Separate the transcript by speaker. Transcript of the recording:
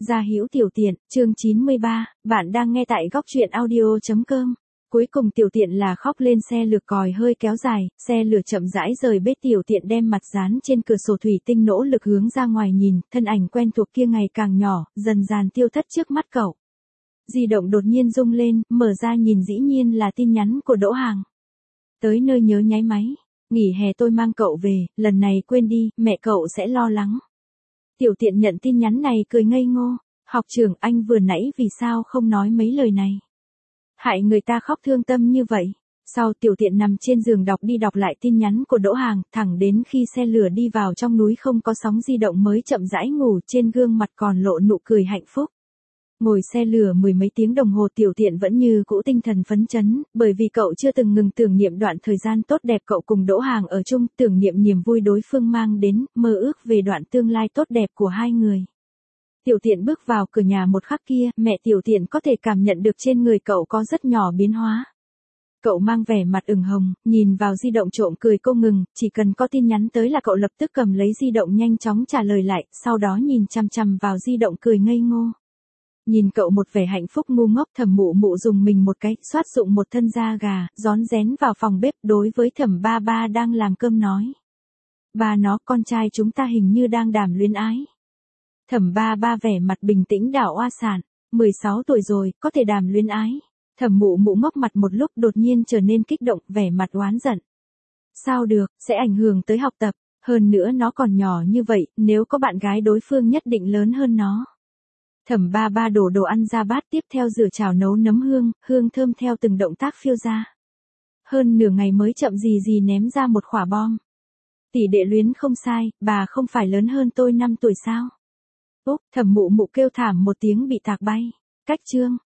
Speaker 1: Gia Hữu Tiểu Tiện, chương 93, bạn đang nghe tại góc truyện audio.com. Cuối cùng Tiểu Tiện là khóc lên, xe lửa còi hơi kéo dài, xe lửa chậm rãi rời bếp. Tiểu Tiện đem mặt dán trên cửa sổ thủy tinh, nỗ lực hướng ra ngoài nhìn, thân ảnh quen thuộc kia ngày càng nhỏ, dần dần tiêu thất trước mắt cậu. Di động đột nhiên rung lên, mở ra nhìn dĩ nhiên là tin nhắn của Đỗ Hàng. Tới nơi nhớ nháy máy, nghỉ hè tôi mang cậu về, lần này quên đi, mẹ cậu sẽ lo lắng. Tiểu Tiện nhận tin nhắn này cười ngây ngô, học trưởng, anh vừa nãy vì sao không nói mấy lời này? Hại người ta khóc thương tâm như vậy. Sau Tiểu Tiện nằm trên giường đọc đi đọc lại tin nhắn của Đỗ Hàng, thẳng đến khi xe lửa đi vào trong núi không có sóng di động mới chậm rãi ngủ, trên gương mặt còn lộ nụ cười hạnh phúc. Ngồi xe lửa mười mấy tiếng đồng hồ, Tiểu Tiện vẫn như cũ tinh thần phấn chấn, bởi vì cậu chưa từng ngừng tưởng niệm đoạn thời gian tốt đẹp cậu cùng Đỗ Hàng ở chung, tưởng niệm niềm vui đối phương mang đến, mơ ước về đoạn tương lai tốt đẹp của hai người. Tiểu Tiện bước vào cửa nhà một khắc kia, mẹ Tiểu Tiện có thể cảm nhận được trên người cậu có rất nhỏ biến hóa. Cậu mang vẻ mặt ửng hồng, nhìn vào di động trộm cười không ngừng, chỉ cần có tin nhắn tới là cậu lập tức cầm lấy di động nhanh chóng trả lời lại, sau đó nhìn chằm chằm vào di động cười ngây ngô. Nhìn cậu một vẻ hạnh phúc ngu ngốc, Thẩm Mụ Mụ dùng mình một cái, xoát dụng một thân da gà, rón rén vào phòng bếp đối với Thẩm Ba Ba đang làm cơm nói. Ba nó, con trai chúng ta hình như đang đàm luyến ái. Thẩm Ba Ba vẻ mặt bình tĩnh đảo oa sản, 16 tuổi rồi, có thể đàm luyến ái. Thẩm Mụ Mụ ngốc mặt một lúc đột nhiên trở nên kích động, vẻ mặt oán giận. Sao được, sẽ ảnh hưởng tới học tập, hơn nữa nó còn nhỏ như vậy, nếu có bạn gái đối phương nhất định lớn hơn nó. Thẩm Ba Ba đổ đồ ăn ra bát, tiếp theo rửa chảo nấu nấm hương, hương thơm theo từng động tác phiêu ra. Hơn nửa ngày mới chậm gì gì ném ra một quả bom. Tỷ đệ luyến không sai, bà không phải lớn hơn tôi 5 tuổi sao? Úp, Thẩm Mụ Mụ kêu thảm một tiếng bị tạc bay. Cách chương.